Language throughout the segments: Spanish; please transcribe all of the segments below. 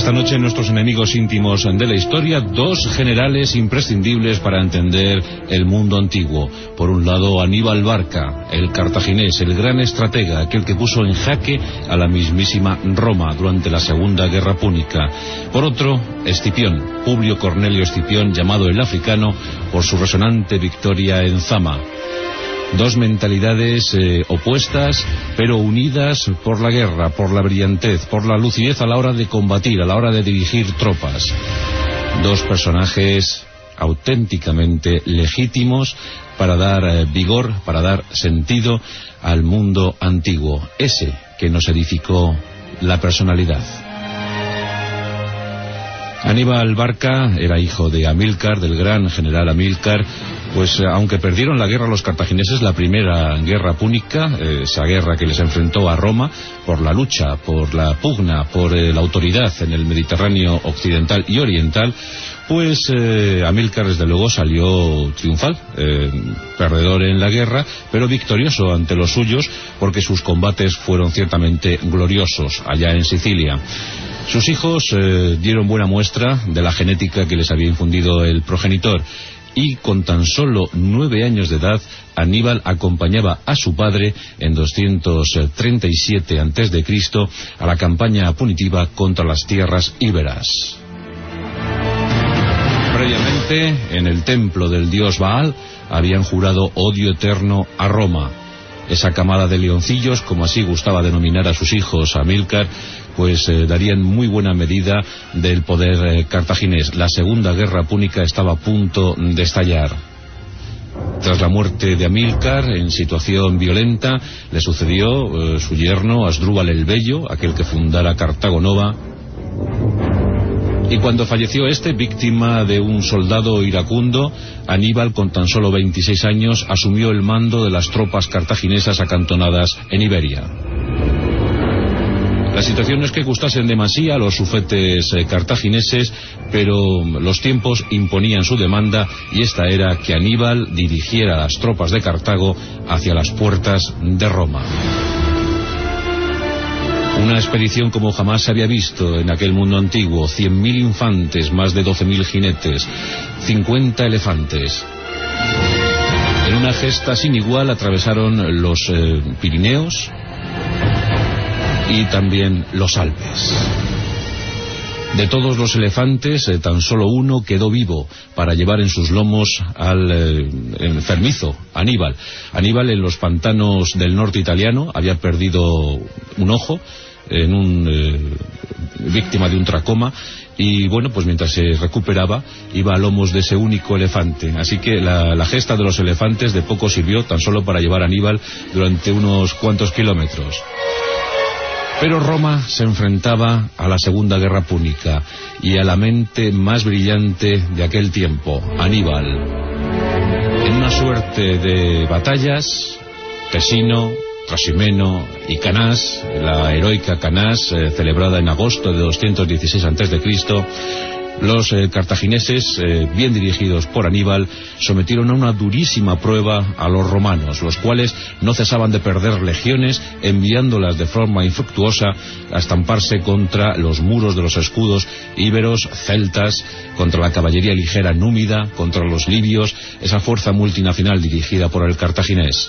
Esta noche nuestros enemigos íntimos de la historia, dos generales imprescindibles para entender el mundo antiguo. Por un lado, Aníbal Barca, el cartaginés, el gran estratega, aquel que puso en jaque a la mismísima Roma durante la Segunda Guerra Púnica. Por otro, Escipión, Publio Cornelio Escipión, llamado el Africano por su resonante victoria en Zama. Dos mentalidades opuestas, pero unidas por la guerra, por la brillantez, por la lucidez a la hora de combatir, a la hora de dirigir tropas. Dos personajes auténticamente legítimos para dar vigor, para dar sentido al mundo antiguo, ese que nos edificó la personalidad. Aníbal Barca era hijo de Amílcar, del gran general Amílcar. Pues aunque perdieron la guerra los cartagineses, la primera guerra púnica, esa guerra que les enfrentó a Roma por la lucha, por la pugna, por la autoridad en el Mediterráneo occidental y oriental, pues Amílcar desde luego salió triunfal, perdedor en la guerra, pero victorioso ante los suyos, porque sus combates fueron ciertamente gloriosos allá en Sicilia. Sus hijos dieron buena muestra de la genética que les había infundido el progenitor. Y con tan solo 9 años de edad, Aníbal acompañaba a su padre en 237 a.C. a la campaña punitiva contra las tierras íberas. Previamente, en el templo del dios Baal, habían jurado odio eterno a Roma. Esa camada de leoncillos, como así gustaba denominar a sus hijos Amílcar, pues darían muy buena medida del poder cartaginés. La Segunda Guerra Púnica estaba a punto de estallar. Tras la muerte de Amílcar, en situación violenta, le sucedió su yerno Asdrúbal el Bello, aquel que fundara Cartago Nova. Y cuando falleció este, víctima de un soldado iracundo, Aníbal, con tan solo 26 años, asumió el mando de las tropas cartaginesas acantonadas en Iberia. La situación no es que gustasen demasía a los sufetes cartagineses, pero los tiempos imponían su demanda, y esta era que Aníbal dirigiera las tropas de Cartago hacia las puertas de Roma. Una expedición como jamás se había visto en aquel mundo antiguo: 100.000 infantes, más de 12.000 jinetes, 50 elefantes. En una gesta sin igual atravesaron los Pirineos y también los Alpes. De todos los elefantes, tan solo uno quedó vivo para llevar en sus lomos al enfermizo Aníbal. Aníbal, en los pantanos del norte italiano, había perdido un ojo, víctima de un tracoma, y bueno, pues mientras se recuperaba iba a lomos de ese único elefante. Así que la gesta de los elefantes de poco sirvió, tan solo para llevar a Aníbal durante unos cuantos kilómetros. Pero Roma se enfrentaba a la Segunda Guerra Púnica y a la mente más brillante de aquel tiempo, Aníbal. En una suerte de batallas, Tesino, Trasimeno y Canás, la heroica Canás, celebrada en agosto de 216 a.C., los cartagineses, bien dirigidos por Aníbal, sometieron a una durísima prueba a los romanos, los cuales no cesaban de perder legiones, enviándolas de forma infructuosa a estamparse contra los muros de los escudos íberos, celtas, contra la caballería ligera númida, contra los libios, esa fuerza multinacional dirigida por el cartaginés.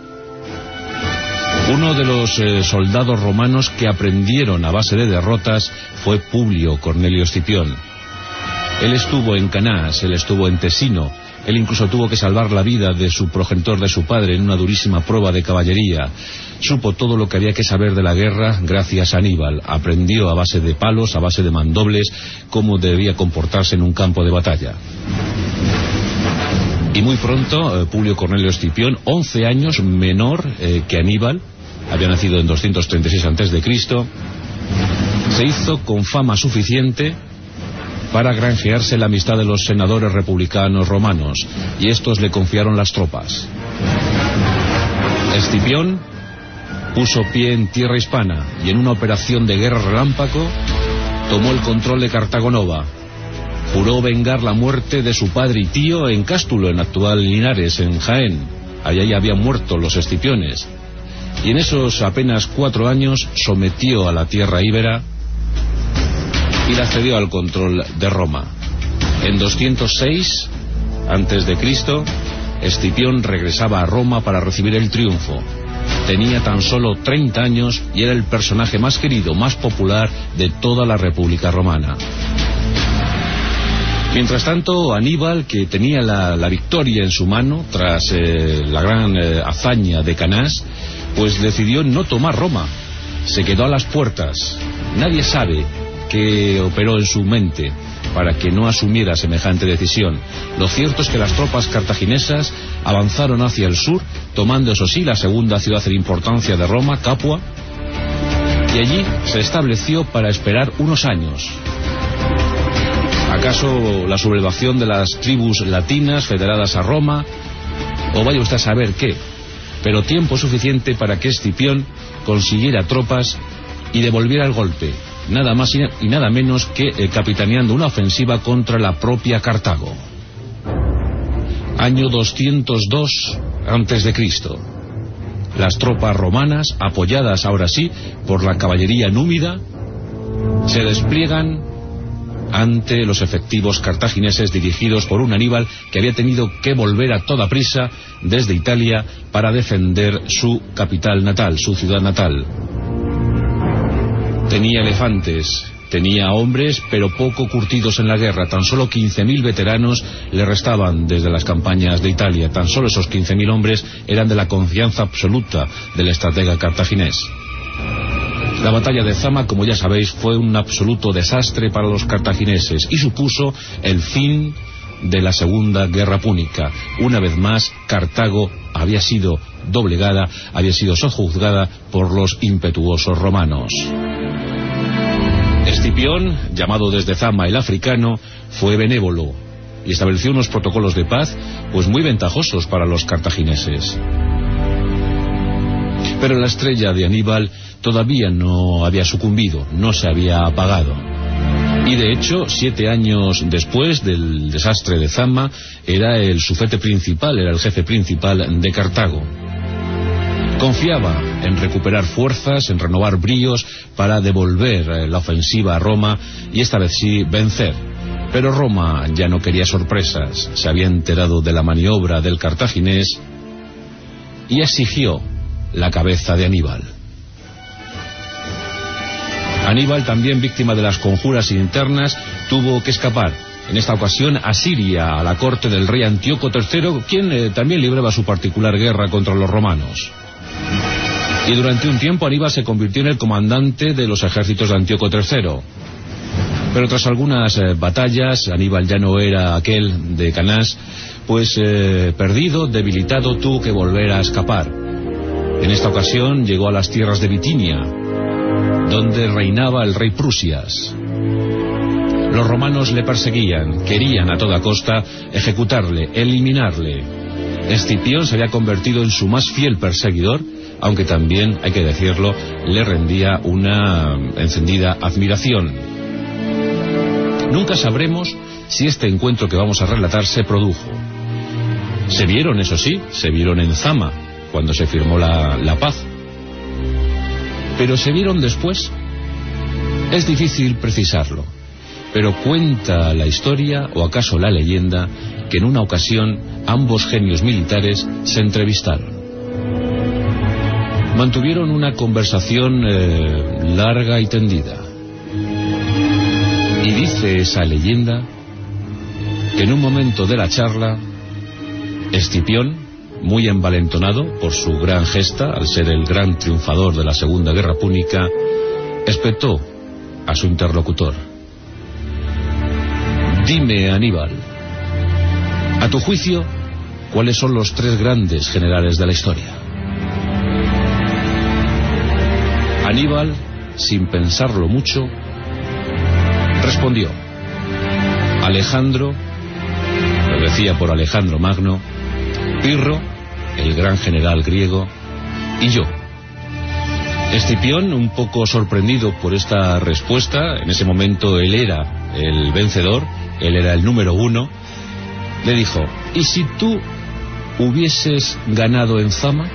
Uno de los soldados romanos que aprendieron a base de derrotas fue Publio Cornelio Escipión. Él estuvo en Canás, él estuvo en Tesino, él incluso tuvo que salvar la vida de su progenitor, de su padre, en una durísima prueba de caballería. Supo todo lo que había que saber de la guerra gracias a Aníbal. Aprendió a base de palos, a base de mandobles, cómo debía comportarse en un campo de batalla. Y muy pronto, Publio Cornelio Escipión, 11 años menor que Aníbal, había nacido en 236 a.C., se hizo con fama suficiente para granjearse la amistad de los senadores republicanos romanos, y estos le confiaron las tropas. Escipión puso pie en tierra hispana y en una operación de guerra relámpago tomó el control de Cartago Nova. Juró vengar la muerte de su padre y tío en Cástulo, en actual Linares, en Jaén. Allí habían muerto los escipiones. Y en esos apenas 4 años sometió a la tierra íbera y la cedió al control de Roma. En 206 a.C., Escipión regresaba a Roma para recibir el triunfo. Tenía tan solo 30 años y era el personaje más querido, más popular de toda la República Romana. Mientras tanto, Aníbal, que tenía la victoria en su mano tras la gran hazaña de Canás, pues decidió no tomar Roma. Se quedó a las puertas. Nadie sabe qué operó en su mente para que no asumiera semejante decisión. Lo cierto es que las tropas cartaginesas avanzaron hacia el sur, tomando eso sí la segunda ciudad en importancia de Roma, Capua, y allí se estableció para esperar unos años. ¿Acaso la sublevación de las tribus latinas federadas a Roma? O vaya usted a saber qué. Pero tiempo suficiente para que Escipión consiguiera tropas y devolviera el golpe, nada más y nada menos que capitaneando una ofensiva contra la propia Cartago. Año 202 a.C. Las tropas romanas, apoyadas ahora sí por la caballería númida, se despliegan ante los efectivos cartagineses dirigidos por un Aníbal que había tenido que volver a toda prisa desde Italia para defender su capital natal, su ciudad natal. Tenía elefantes, tenía hombres, pero poco curtidos en la guerra. Tan solo 15.000 veteranos le restaban desde las campañas de Italia. Tan solo esos 15.000 hombres eran de la confianza absoluta del estratega cartaginés. La batalla de Zama, como ya sabéis, fue un absoluto desastre para los cartagineses y supuso el fin de la Segunda Guerra Púnica. Una vez más, Cartago había sido doblegada, había sido sojuzgada por los impetuosos romanos. Escipión, llamado desde Zama el africano, fue benévolo y estableció unos protocolos de paz pues muy ventajosos para los cartagineses. Pero la estrella de Aníbal todavía no había sucumbido, no se había apagado. Y de hecho, 7 años después del desastre de Zama, era el sufete principal, era el jefe principal de Cartago. Confiaba en recuperar fuerzas, en renovar bríos para devolver la ofensiva a Roma y esta vez sí vencer. Pero Roma ya no quería sorpresas, se había enterado de la maniobra del cartaginés y exigió la cabeza de Aníbal. Aníbal, también víctima de las conjuras internas, tuvo que escapar. En esta ocasión a Siria, a la corte del rey Antíoco III, quien también libraba su particular guerra contra los romanos. Y durante un tiempo Aníbal se convirtió en el comandante de los ejércitos de Antíoco III. Pero tras algunas batallas, Aníbal ya no era aquel de Canás, pues perdido, debilitado, tuvo que volver a escapar. En esta ocasión llegó a las tierras de Bitinia, donde reinaba el rey Prusias. Los romanos le perseguían, querían a toda costa ejecutarle, eliminarle. Escipión se había convertido en su más fiel perseguidor, aunque también, hay que decirlo, le rendía una encendida admiración. Nunca sabremos si este encuentro que vamos a relatar se produjo. Se vieron, eso sí, se vieron en Zama, cuando se firmó la paz. Pero se vieron después. Es difícil precisarlo, pero cuenta la historia, o acaso la leyenda, que en una ocasión ambos genios militares se entrevistaron. Mantuvieron una conversación larga y tendida. Y dice esa leyenda que en un momento de la charla, Escipión, muy envalentonado por su gran gesta, al ser el gran triunfador de la Segunda Guerra Púnica, espetó a su interlocutor: dime, Aníbal, a tu juicio, ¿cuáles son los 3 grandes generales de la historia? Aníbal, sin pensarlo mucho, respondió: Alejandro, lo decía por Alejandro Magno, Pirro, el gran general griego, y yo. Escipión, un poco sorprendido por esta respuesta, en ese momento él era el vencedor, él era el número 1, le dijo: ¿y si tú hubieses ganado en Zama?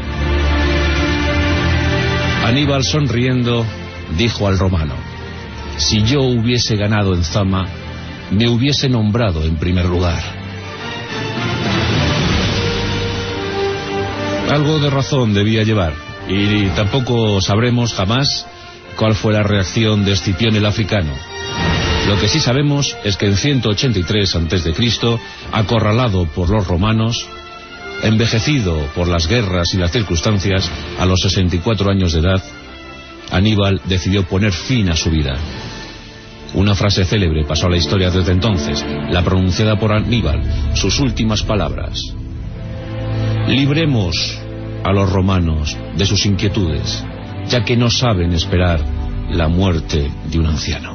Aníbal, sonriendo, dijo al romano: Si yo hubiese ganado en Zama, me hubiese nombrado en primer lugar. Algo de razón debía llevar, y tampoco sabremos jamás cuál fue la reacción de Escipión el africano. Lo que sí sabemos es que en 183 a.C., acorralado por los romanos, envejecido por las guerras y las circunstancias, a los 64 años de edad, Aníbal decidió poner fin a su vida. Una frase célebre pasó a la historia desde entonces, la pronunciada por Aníbal, sus últimas palabras: libremos a los romanos de sus inquietudes, ya que no saben esperar la muerte de un anciano.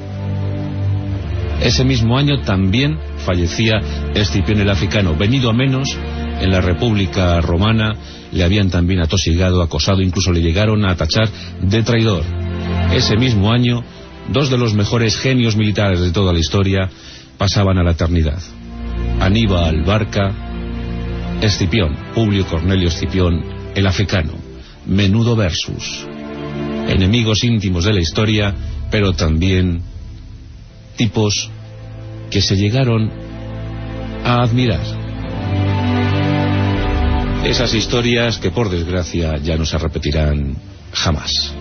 Ese mismo año también fallecía Escipión el africano. Venido a menos, en la República Romana le habían también atosigado, acosado, incluso le llegaron a tachar de traidor. Ese mismo año, dos de los mejores genios militares de toda la historia pasaban a la eternidad: Aníbal Barca, Escipión, Publio Cornelio Escipión el africano. Menudo versus. Enemigos íntimos de la historia, pero también tipos que se llegaron a admirar. Esas historias que por desgracia ya no se repetirán jamás.